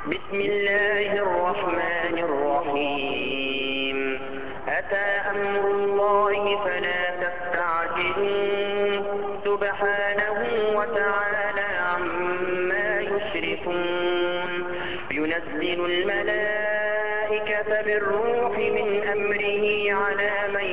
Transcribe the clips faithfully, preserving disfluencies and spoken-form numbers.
بسم الله الرحمن الرحيم أتى أمر الله فلا تستعجلوه سبحانه وتعالى عما يشركون ينزل الملائكة بالروح من أمره على من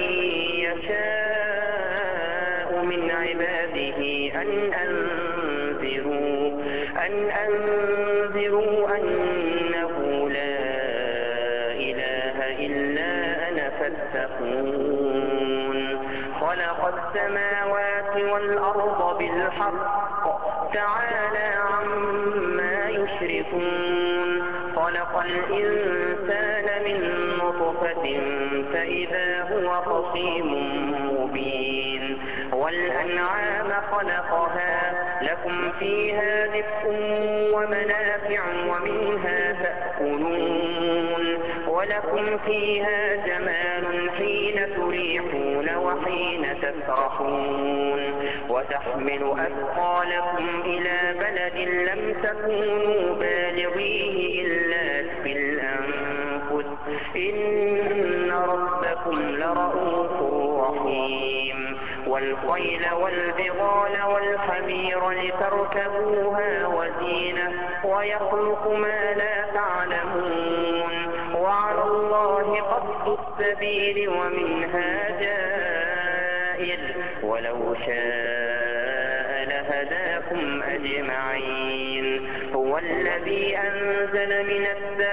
يشاء من عباده أن أنذروا أن أنذروا أنه لا إله إلا أنا فاتقون خلق السماوات والأرض بالحق تعالى عما يشركون خلق الإنسان من نطفة فإذا هو خصيم مبين والأنعام خلقها لكم فيها دفء ومنافع ومنها تأكلون ولكم فيها جمال حين تريحون وحين تسرحون وتحمل أثقالكم إلى بلد لم تكونوا بالغيه إلا بالأنفس إن ربكم لرؤوف رحيم والخيل والبغال والحمير لتركبوها وزينة ويخلق ما لا تعلمون وعلى الله قصد السبيل ومنها جائر ولو شاء لهداكم أجمعين هو الذي أنزل من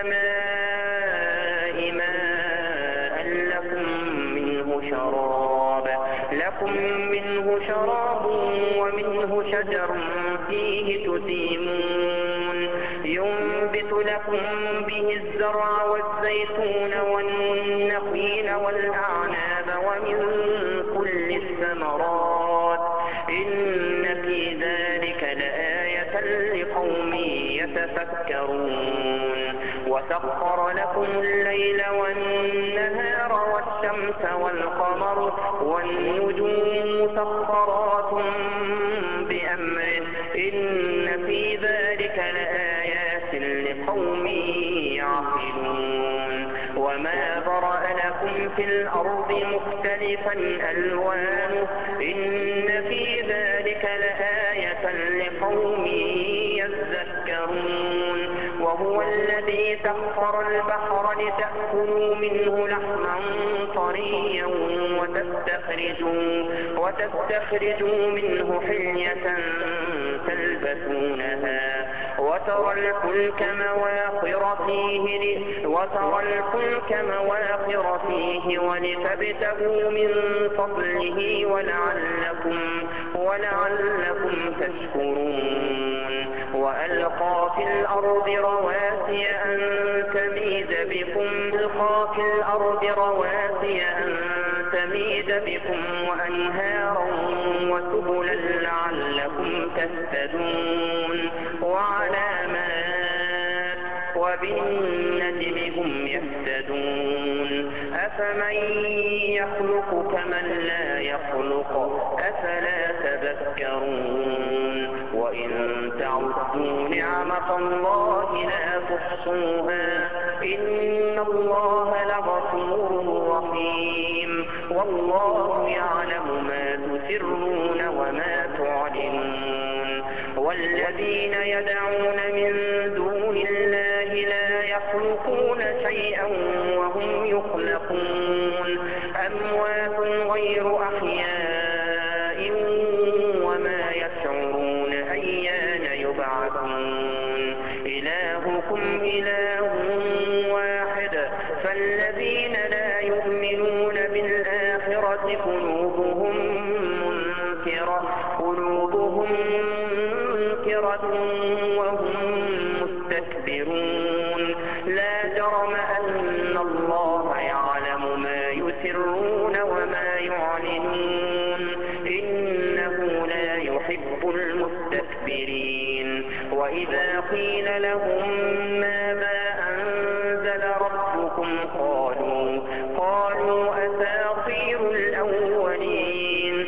السماء ماء لكم منه شراب لكم منه شراب ومنه شجر فيه تسيمون ينبت لكم به الزرع والزيتون والنخيل والأعناب ومن كل الثمرات إن في ذلك لآية لقوم يتفكرون وسخر لكم الليل والنهار والشمس والقمر والنجوم مسخرات بأمره إن في ذلك لآيات لقوم يعقلون وما برأ لكم في الأرض مختلفا ألوانه إن في ذلك لآية لقوم يذكرون وهو الذي سخر البحر لتأكلوا منه لحما طريا وتستخرجوا, وتستخرجوا منه حلية تلبسونها وترى الفلك مواخر فيه وترى الفلك مواخر فيه ولتبتغوا من فضله ولعلكم ولعلكم تشكرون وألقى في الأرض رواسي أن تميد بكم ألقى في الأرض رواسي أن تميد بكم وأنهارا وسبلا لعلكم تهتدون وعلامات وبالنجم هم يهتدون أفمن يخلق كمن لا يخلق أفلا تذكرون وإن تعدوا نعمة الله لا تحصوها إن الله لغفور رحيم والله يعلم ما تسرون وما تعلنون والذين يدعون من دون الله لا يخلقون شيئا وهم يخلقون أموات غير أحياء وما يشعرون أيان يبعثون إلهكم إله واحد فالذين لا يؤمنون بالآخرة قلوبهم منكرة قلوبهم منكرة وهم مستكبرون لا جرم أن الله يعلم ما يسرون وما يعلنون إنه لا يحب المستكبرين وإذا قيل لهم ماذا أنزل ربكم قالوا قالوا أساطير الأولين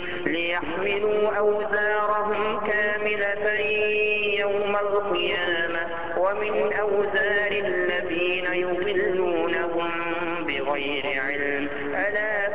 ليحملوا أوزارهم كاملة يوم القيامة ومن ومن أوزار الذين يضلونهم بغير علم ألا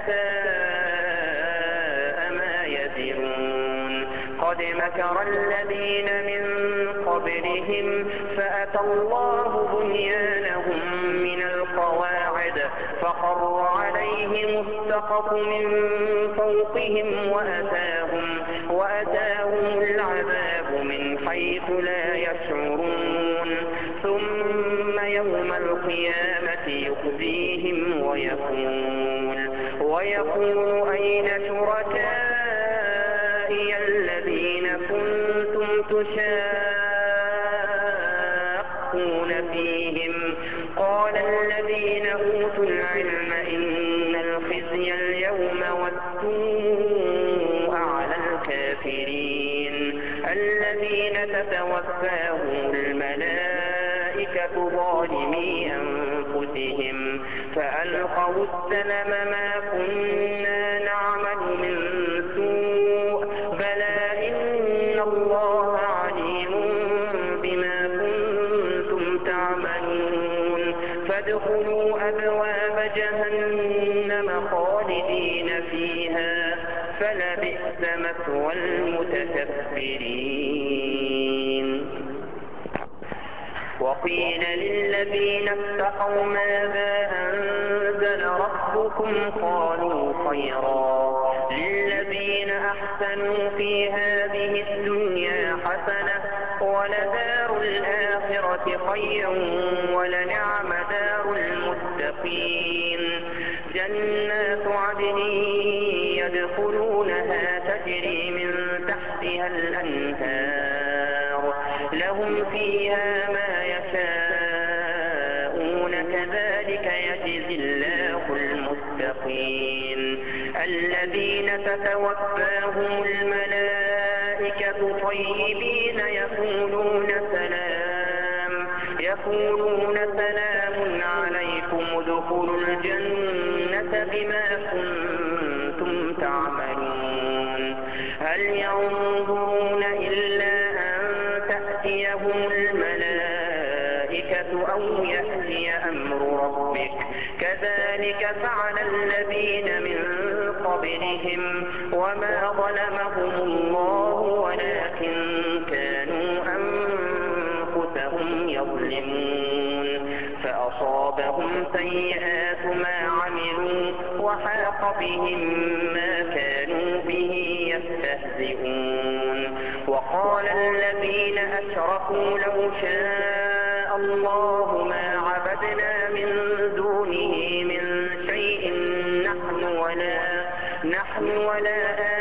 ساء ما يزرون قد مكر الذين من قبلهم فأتى الله بنيانهم من القواعد فخر عليهم السقف من فوقهم وأتاهم, وأتاهم العذاب من حيث لا يشعرون ثم يوم القيامة يخزيهم ويقول, ويقول أين شركائي الذين كنتم تشاقون فيهم قال الذين أوتوا العلم إن الخزي اليوم والسوء على الكافرين الذين تتوفاهم الملائكة ظالمي أنفسهم فألقوا السلم ما كنا نعمل من سوء بلى إن الله عليم بما كنتم تعملون فادخلوا أبواب جهنم خالدين فيها فلبئس مثوى المتكبرين وقيل للذين اتقوا ماذا أنزل ربكم قالوا خيرا للذين أحسنوا في هذه الدنيا حسنة ولدار الآخرة خير ولنعم دار المتقين جنات عدن يدخلونها تجري من تحتها الأنهار لهم فيها ما يشاءون كذلك يجزي الله المتقين الذين تتوفاهم الملائكة طيبين يقولون سلام يقولون سلام عليكم ادخلوا الجنة بما كنتم تعملون هل ينظرون إلا أن تأتيهم الملائكة أو يأتي أمر ربك كذلك فعل الذين من قبلهم وما ظلمهم الله ولكن كانوا أنفسهم يظلمون فأصابهم سيئات ما عملوا وحاق بهم ما كانوا به يستهزئون وقال الذين أشركوا لو شاء الله ما عبدنا من دونه من شيء نحن ولا, نحن ولا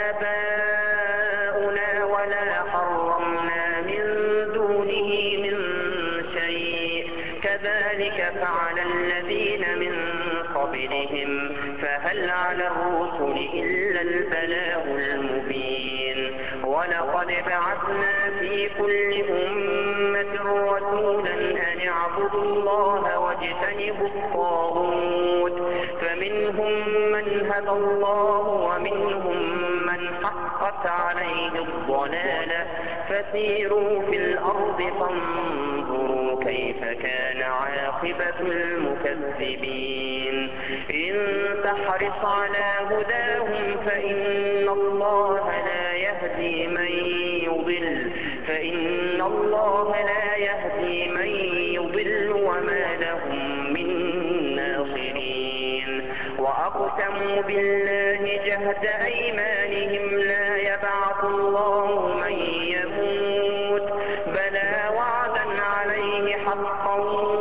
آباؤنا ولا حرمنا من دونه من شيء كذلك فعل الذين من قبلهم فهل على الرسل إلا البلاغ المبين ولقد بعثنا في كل أمة رسولا أن اعبدوا الله واجتنبوا الطاغوت فمنهم من هدى الله ومنهم من حقت عليه الضلالة فسيروا في الأرض فانظروا كيف كان عاقبة المكذبين إن تحرص على هداهم فإن الله لا يهدي من يضل فإن الله لا يهدي من يضل وما لهم من ناصرين وأقسموا بالله جهد أيمانهم لا يبعث الله من يموت بلى وعدا عليه حقا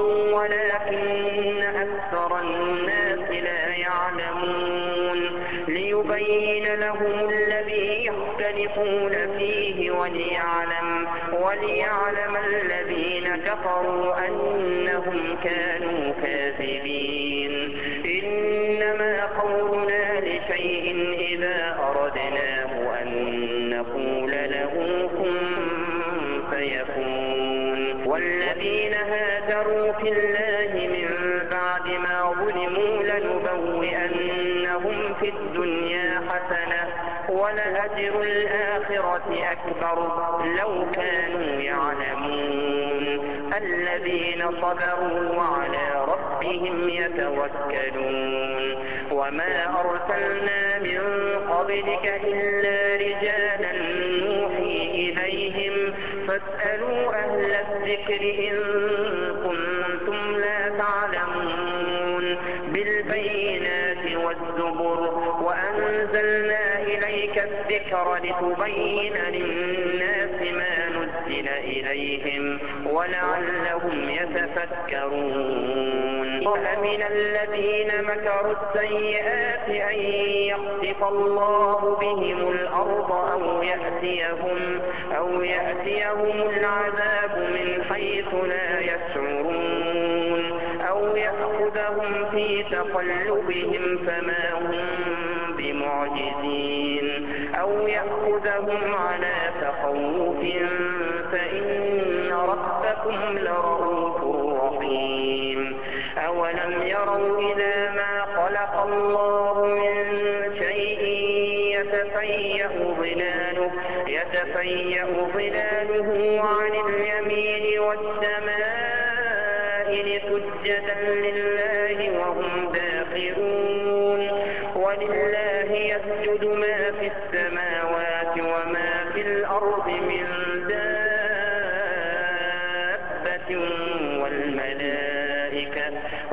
ولكن أكثر الناس لا يعلمون ليبين لهم الذي يختلفون فيه وليعلم, وليعلم الذين كفروا أنهم كانوا كاذبين إنما قولنا لشيء إذا أردناه أن نقول له كن فيكون والذين هاجروا في الله من بعد ما ظلموا لنبوئنهم في الدنيا حسنة ولأجر الآخرة أكبر لو كانوا يعلمون الذين صبروا وعلى ربهم يتوكلون وما أرسلنا من قبلك إلا رجالا نوحي إليهم فاسألوا أهل الذكر إن كنتم لا تعلمون بالبينات والزبر وأنزلنا إليك الذكر لتبين للناس ما نزل إليهم ولعلهم يتفكرون وأمن الذين مكروا السيئات أن يخسف الله بهم الأرض أو يأتيهم, أو يأتيهم العذاب من حيث لا يشعرون أو يأخذهم في تقلبهم فما هم بمعجزين أو يأخذهم على تخوف فإن ربكم لرؤوف رحيم أولم يروا إلى ما خلق الله من شيء يتفيأ ظلاله, يتفيأ ظلاله عن اليمين والشمائل سجدا لله وهم داخرون ولله يسجد ما في السماوات وما في الأرض من دابة والملائكة,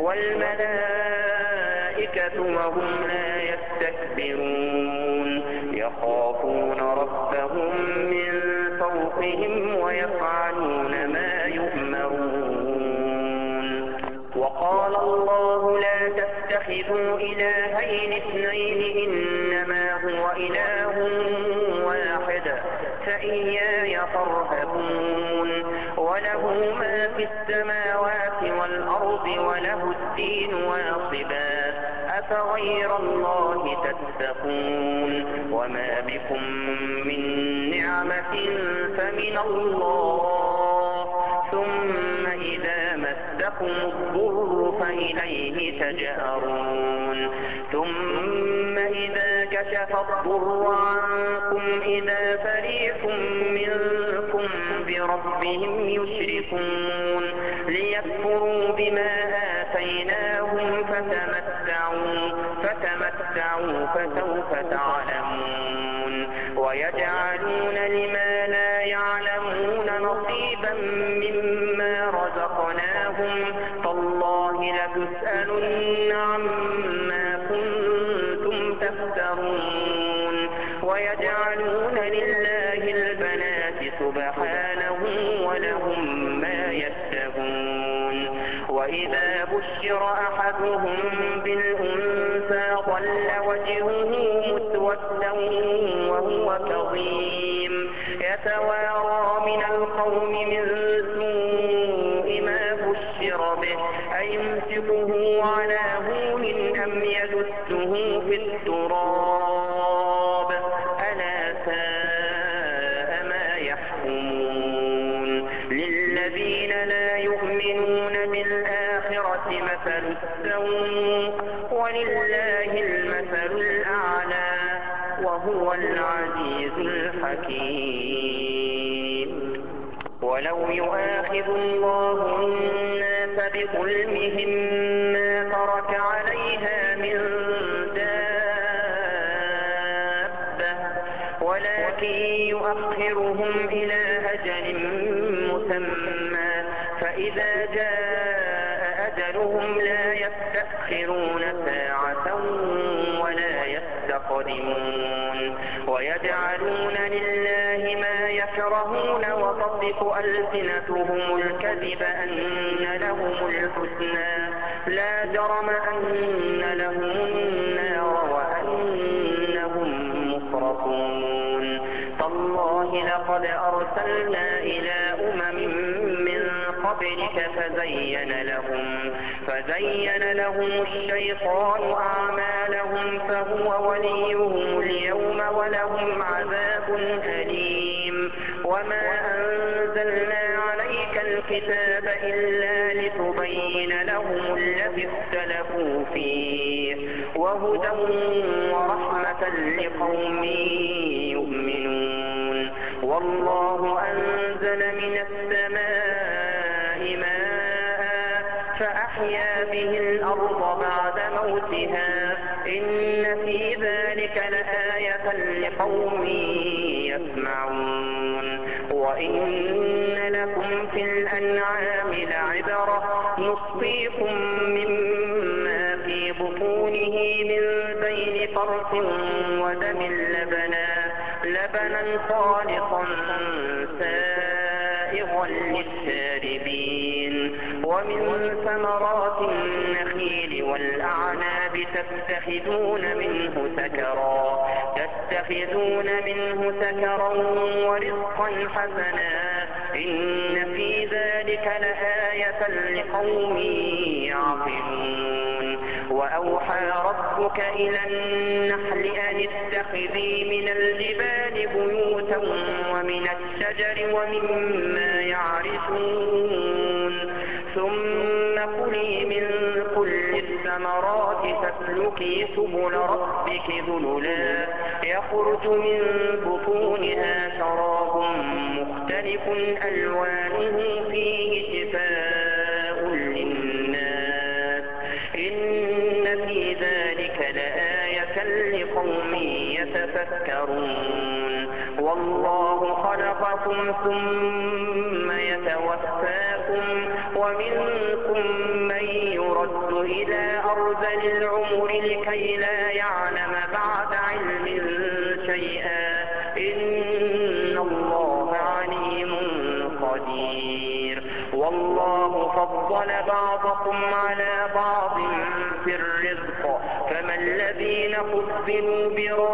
والملائكة وهم لا يستكبرون يخافون ربهم من فوقهم ويفعلون ما يؤمرون وقال الله لا تتخذوا إلهين اثنين إنما هو إله واحد فإياي فارهبون وله ما في السماوات والأرض وله الدين واصبا أفغير الله تتقون وما بكم من نعمة فمن الله ثم إذا مسكم الضر فإليه تجأرون ثم إذا كشف الضر عنكم إذا فريق منكم بربهم يشركون ليكفروا بما آتيناهم فتمتعوا, فتمتعوا فسوف تعلمون ويجعلون لما لا يعلمون نصيبا مما رزقناهم تالله لتسألن عما كنتم تفترون ويجعلون لله البنات سبحانه ولهم ما يشتهون وإذا بشر أحدهم بالأنثى ظل وجهه مسودا وهو كظيم يتوارى من القوم من سوء ما بشر به أيمسكه على هون أم يدسه في التراب ألا ساء ما يحكمون للذين لا يؤمنون بالآخرة مثل السوء ولله المثل الأعلى وهو العزيز الحكيم ولو يؤاخذ الله الناس بظلمهم ما ترك عليها من دابة ولكن يؤخرهم إلى أجل مسمى فإذا جاء أجلهم لا يستأخرون ساعة ولا يستقدمون ويجعلون لله ما يكرهون وتصف ألسنتهم الكذب أن لهم الحسنى لا جرم أن لهم النار وأنهم مفرطون تالله لقد أرسلنا إلى أمم من قبلك فزين لهم, فزين لهم الشيطان أعمالهم فهو وليهم اليوم ولهم عذاب أليم وما أنزلنا عليك الكتاب إلا لتبين لهم الذي اختلفوا فيه وهدى ورحمة لقوم يؤمنون والله أنزل من السماء فأحيا به الأرض بعد موتها إن في ذلك لآية لقوم يسمعون وإن لكم في الأنعام لعبرة نسقيكم مما في بطونه من بين فرث ودم لبنا لبنا خالصا سائغا للشاربين ومن ثمرات النخيل والأعناب تتخذون منه سكرا تتخذون منه سكرا ورزقا حسنا إن في ذلك لآية لقوم يعقلون وأوحى ربك إلى النحل أن اتخذي من الجبال بيوتا ومن الشجر ومما يعرشون ثم كلي من كل الثمرات فاسلكي سبل ربك ذللا يخرج من بطونها شراب مختلف ألوانه فيه شفاء للناس إن في ذلك لآية لقوم يتفكرون والله خلقكم ثم يتوفاكم ومنكم من يرد إلى أرذل العمر لكي لا يعلم بعد علم شيئا إن الله عليم قدير والله فضل بعضكم على بعض في الرزق فما الذين فضلوا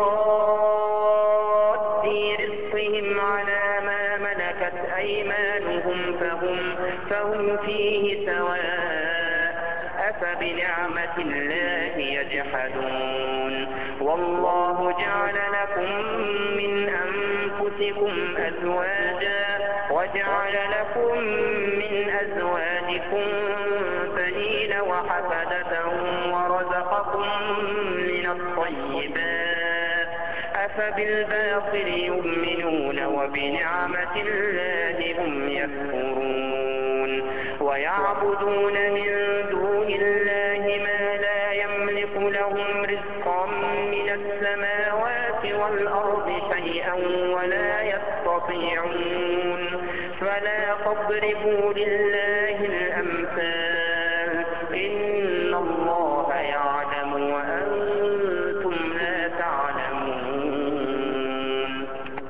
براد رزقهم على ما ملكت أيمانهم فهم, فهم فيه سواء أفبنعمة الله يجحدون والله جعل لكم من أنفسكم أزواجا وجعل لكم من أزواجكم بنين وحفدة ورزقكم من الطيبات أفبالباطل يؤمنون وبنعمة الله هم يكفرون ويعبدون من دون الله ما لا يملك لهم رزقا من السماوات والأرض شيئا ولا يستطيعون فلا تضربوا لله الأمثال إن الله يعلم وأنتم لا تعلمون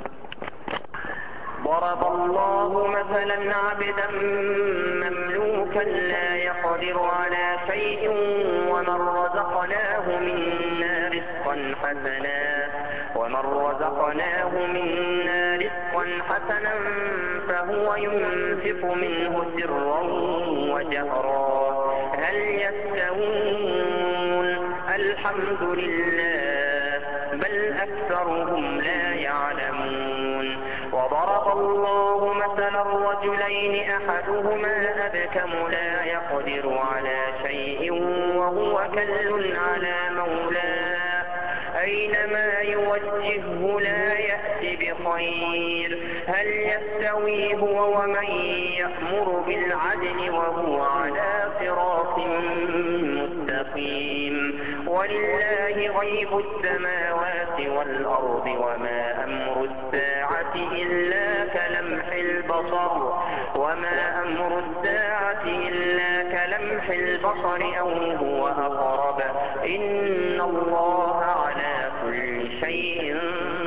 ضرب الله مثلا عبدا مملوكا لا يقدر على شيء ومن رزقناه منا رزقا حسنا ومن رزقناه منا رزقا حسنا فهو ينفق منه سرا وجهرا هل يستوون الحمد لله بل أكثرهم لا يعلمون وضرب الله مثلا الرجلين أحدهما أبكم لا يقدر على شيء وهو كل على مولاه أينما يوجهه لا يأتي بخير هل يستوي هو ومن يأمر بالعدل وهو على صراط مستقيم ولله غيب السماوات والأرض وما أمر الساعة إلا كلمح البصر وما أمر الساعة إلا كلمح البصر أو هو أقرب إن الله على كل شيء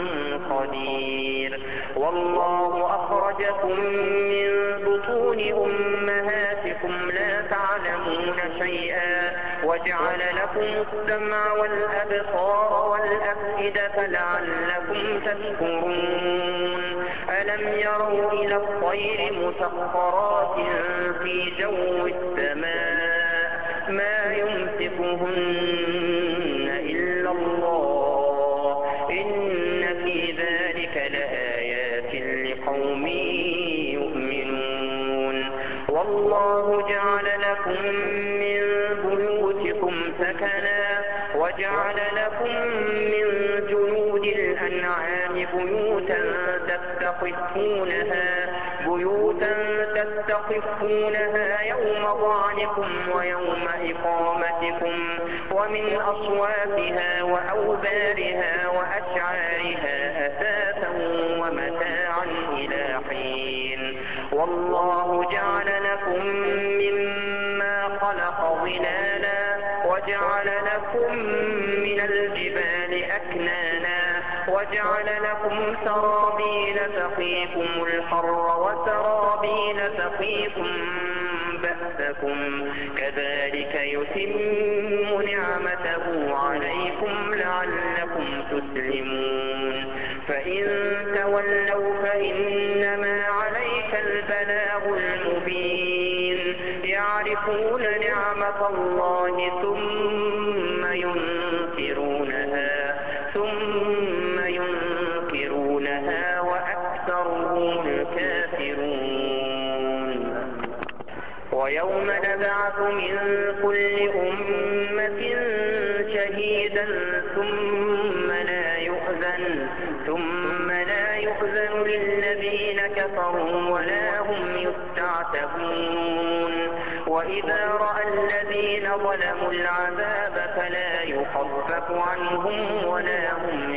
قدير والله أخرجكم من بطون أمهاتكم لا تعلمون شيئا وجعل لكم السمع والأبصار والأفئدة لعلكم تشكرون ألم يروا إلى الطير مسخرات في جو السماء ما يمسكهن إلا الله إن في ذلك لآيات لقوم يؤمنون والله جعل لكم من بيوتكم سكنا وجعل لكم من جنود جلود الأنعام بيوتا تستخفونها بيوتا تستخفونها يوم ظعنكم ويوم إقامتكم ومن أصوافها وأوبارها وأشعارها أثاثا ومتاعا إلى حين. والله جعل لكم مما خلق ظلالا وجعل لكم من الجبال أكنانا وجعل لكم سرابيل تقيكم الحر وسرابيل تقيكم بأسكم كذلك يتم نعمته عليكم لعلكم تسلمون. فإن تولوا فإنما عليك البلاغ المبين. يعرفون نعمة الله ثم ينكرونها ثم ينكرونها وأكثرهم الكافرون. ويوم نبعث من كل أمة شهيدا ثم لا يؤذن ثم لا يؤذن للذين كفروا ولا هم يستعتبون. وإذا رأى الذين ظلموا العذاب فلا يخفف عنهم ولا هم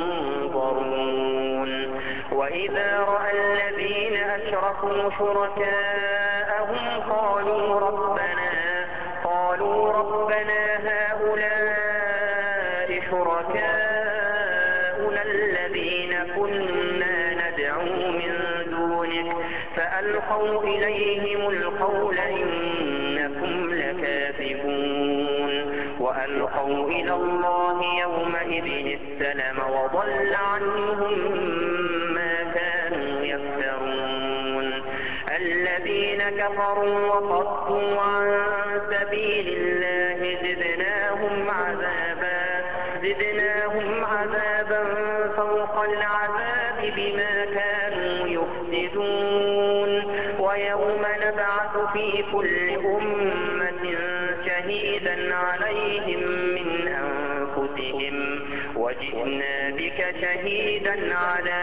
ينظرون. وإذا رأى الذين أشركوا شركاءهم قالوا ربنا قالوا ربنا هؤلاء شركاؤنا الذين كنا ندعو من دونك فألقوا إليهم القول إنكم لكاذبون. وألقوا إلى الله يومئذ السلم وضل عنهم ما كانوا يفترون. الذين كفروا وصدوا عن سبيل الله زدناهم عذابا زدناهم عذابا فوق العذاب بما كانوا يفسدون. ويوم نبعث في كل أمة شهيدا عليهم من أنفسهم وجئنا بك شهيدا على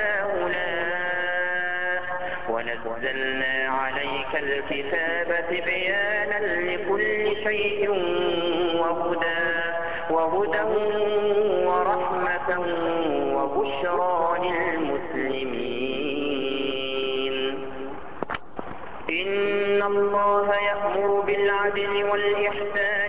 هؤلاء ونزلنا عليك الكتاب بيانا لكل شيء وهدى وهدى ورحمة وبشرى للمسلمين. إن الله يأمر بالعدل والإحسان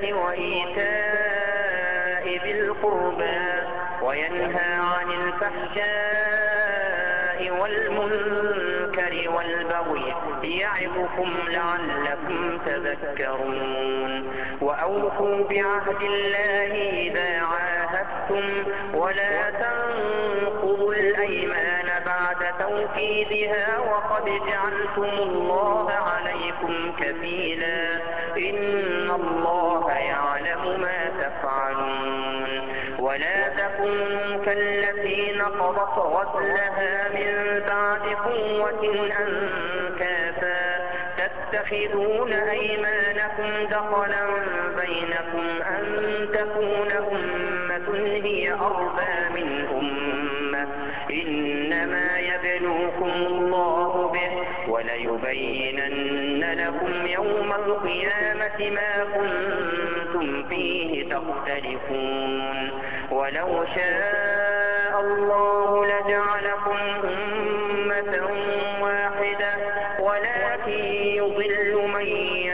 وإيتاء ذي القربى وينهى عن الفحشاء والمنكر والبغي يعظكم لعلكم تذكرون. وأوفوا بعهد الله إذا عاهدتم ولا تنقضوا الأيمان بعد توكيدها وقد جعلتم الله عليكم كفيلا إن الله يعلم ما تفعلون. ولا تكونوا كالتي نقضت غزلها من بعد قوة أنكاثا تتخذون أيمانكم دخلا بينكم أن تكون أمة هي أربى من أمة إنما يبلوكم الله به وليبينن لكم يوم القيامة ما كنتم فيه تختلفون. ولو شاء الله لجعلكم أمة واحدة ولكن يضل من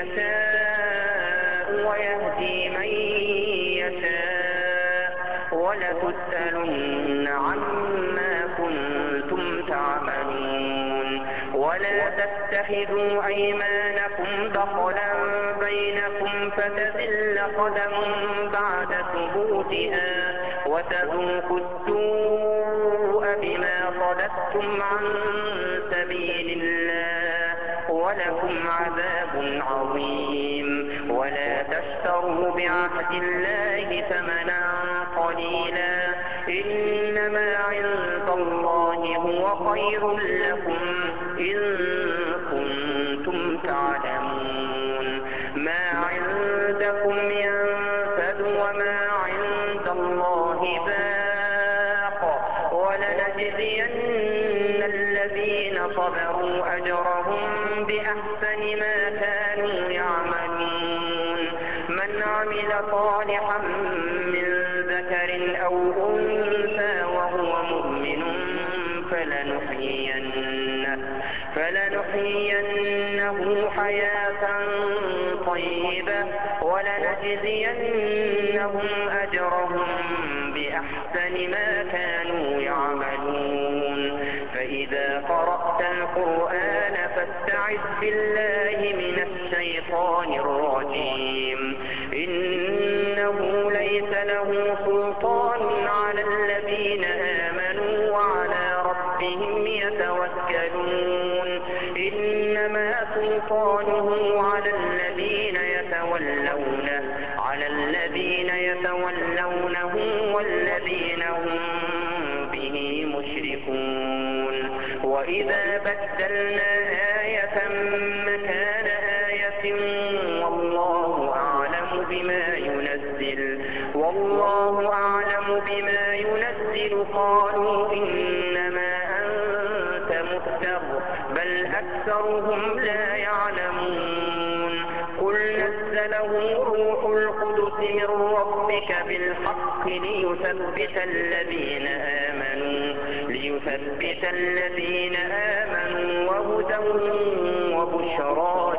يشاء ويهدي من يشاء ولتسألن عما كنتم تعملون. ولا تتخذوا أيمانكم دخلا بينكم فتزل قدم بعد ثبوتها وتذوقوا السوء بما صددتم عن سبيل الله ولكم عذاب عظيم. ولا تشتروا بعهد الله ثمنا قليلا إنما عند الله هو خير لكم إن كنتم تعلمون. ما عندكم ينفد وما عند الله باق ولنجزين الذين صبروا أجرهم بأحسن ما كانوا يعملون من عمل صالحا من ذكر أو أنثى وهو مؤمن فلنحيينه, فلنحيينه حياة طيبة ولنجزينهم أجرهم بأحسن ما كانوا يعملون فإذا قرأت القرآن فاستعذ بالله من الشيطان الرجيم إنه ليس له سلطان على الذين آمنوا وعلى ربهم يتوكلون إنما سلطانه على الذين يتولونه على الذين يتولونه والذين هم به مشركون وإذا بدلنا آية مكان آية والله أعلم بما ينزل والله أعلم بما ينزل قالوا إنما أنت مفتر بل أكثرهم لا يعلمون قل نزله روح القدس من ربك بالحق ليثبت الذين آمنوا ليثبت الذين آمنوا وهدى وبشرى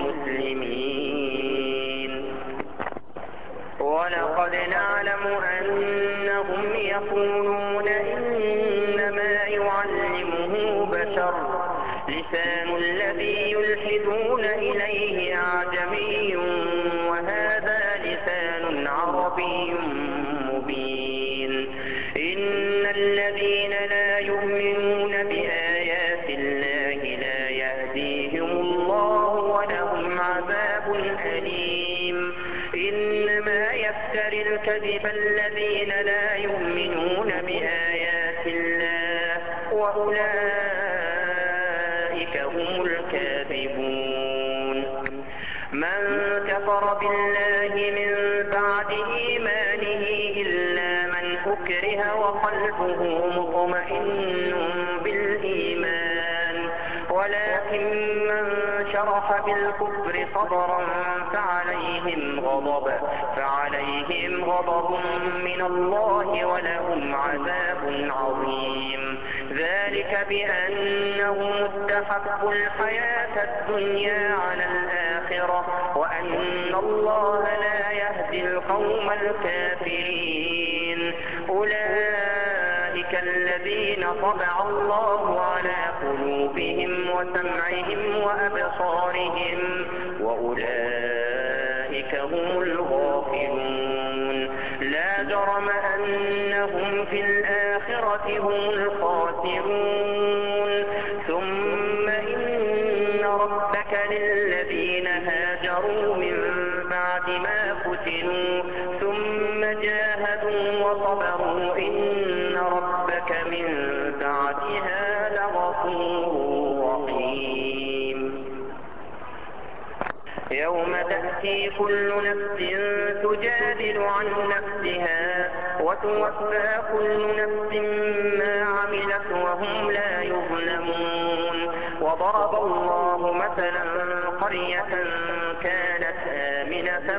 للمسلمين ولقد نعلم أنهم يقولون إنما يعلمه بشر لسان الذي يلحدون إليه أعجمي وهذا لسان عربي مبين إن الذين لا يؤمنون بآيات الله لا يهديهم الله ولهم عذاب أليم إنما يفتري الكذب الذين لا يؤمنون بآيات الله وأولئك هم الكاذبون من كفر بالله من بعد إيمانه إلا من أكره وقلبه مطمئن بالإيمان ولكن من شرح بالكفر صدرا فعليهم غضب فعليهم غضب من الله ولهم عذاب عظيم ذلك بأنهم استحبوا الحياة الدنيا على الآخرة وأن الله لا يهدي القوم الكافرين أولئك الذين طبع الله على قلوبهم وسمعهم وأبصارهم وأولئك هم الغافلون لا جرم أنهم في الآخرة هم الخاسرون ثم إن ربك للذين هاجروا من بعد ما فتنوا ثم جاهدوا وصبروا إن ربك من بعدها لغفور رحيم يوم تأتي كل نفس تجادل عن نفسها وتوفى كل نفس ما عملت وهم لا يظلمون وضرب الله مثلا قرية كانت آمنة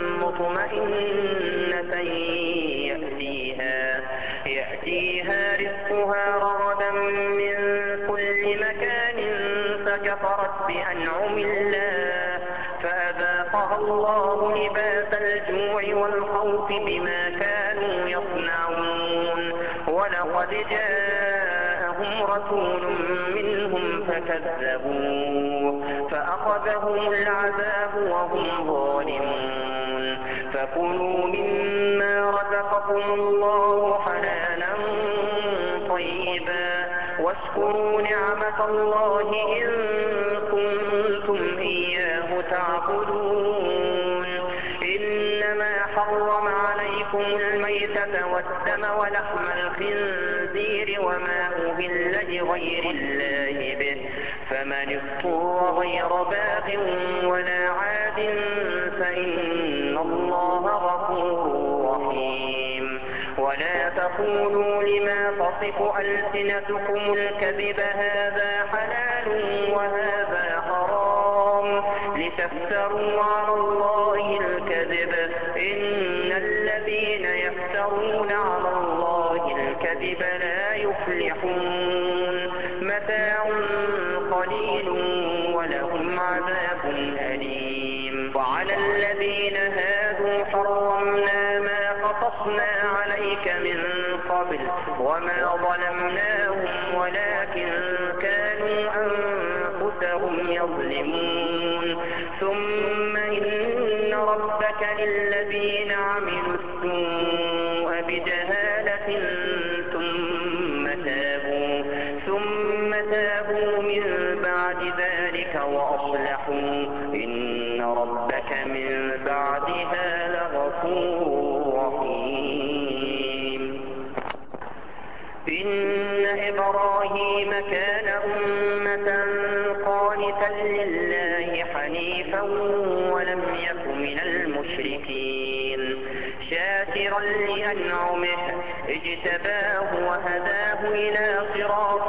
مطمئنة يأتيها, يأتيها رزقها رغدا من كل مكان فكفرت بأنعم الله فأذاقها الله لباس الجوع والخوف بما كانوا يصنعون ولقد جاءهم رسول منهم فكذبوه فأخذهم العذاب وهم ظالمون فكلوا مما رزقكم الله حلالا طيبا واشكروا نعمة الله إن كنتم إياه تعبدون إنما حرم عليكم الميتة والدم ولحم الخنزير وما أهل لغير الله به فمن اضطر غير باغ ولا عاد فإن الله غفور رحيم ولا تقولوا لما تصف ألسنتكم الكذب هذا حلال وهذا حرام لتفتروا على الله الكذب إن الذين يفترون على الله الكذب لا يفلحون متاع قليل ولهم عذاب أليم وعلى الذين هادوا حرمنا ما قصصنا عليك من قبل وما ظلمناهم ولكن كانوا أنفسهم يظلمون ثم إن ربك للذين عملوا السوء بجهالة ثم تابوا ثم تابوا من بعد ذلك وأصلحوا إن ربك من بعدها لغفور رحيم إن إبراهيم كان أمة قانتا لله حنيفا ولم يك من المشركين شاكرا لأنعمه اجتباه وهداه إلى صراط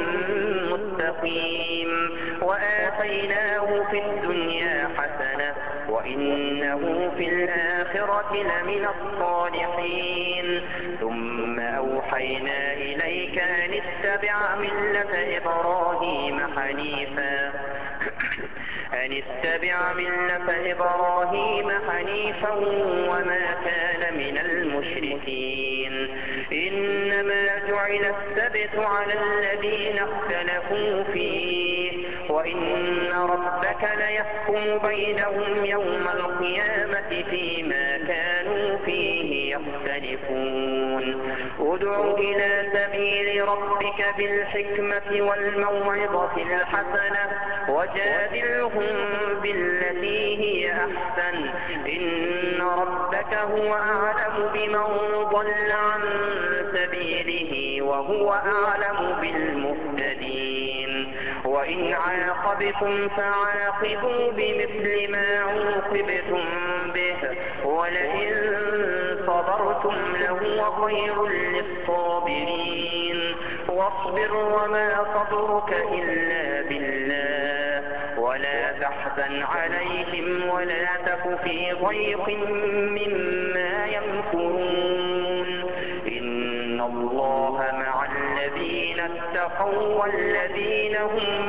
مستقيم وآتيناه في الدنيا حسنة وإنه في الآخرة لمن الصالحين ثم أوحينا إليك أن اتبع ملة إبراهيم حنيفا أن اتبع ملة إبراهيم حنيفا وما كان من المشركين إنما جعل السبت على الذين اختلفوا فيه وإن ربك ليحكم بينهم يوم القيامة فيما كانوا فيه يختلفون ادع إلى سبيل ربك بالحكمة والموعظة الحسنة وجادلهم بالتي هي أحسن إن ربك هو أعلم بمن ضل عن سبيله وهو أعلم بالمهتدين وإن عاقبتم فعاقبوا بمثل ما عوقبتم به ولئن صبرتم لهو خير للصابرين واصبر وما صبرك إلا بالله ولا تحزن عليهم ولا تك في ضيق مما يمكرون إن الله مع الذين اتقوا والذين هم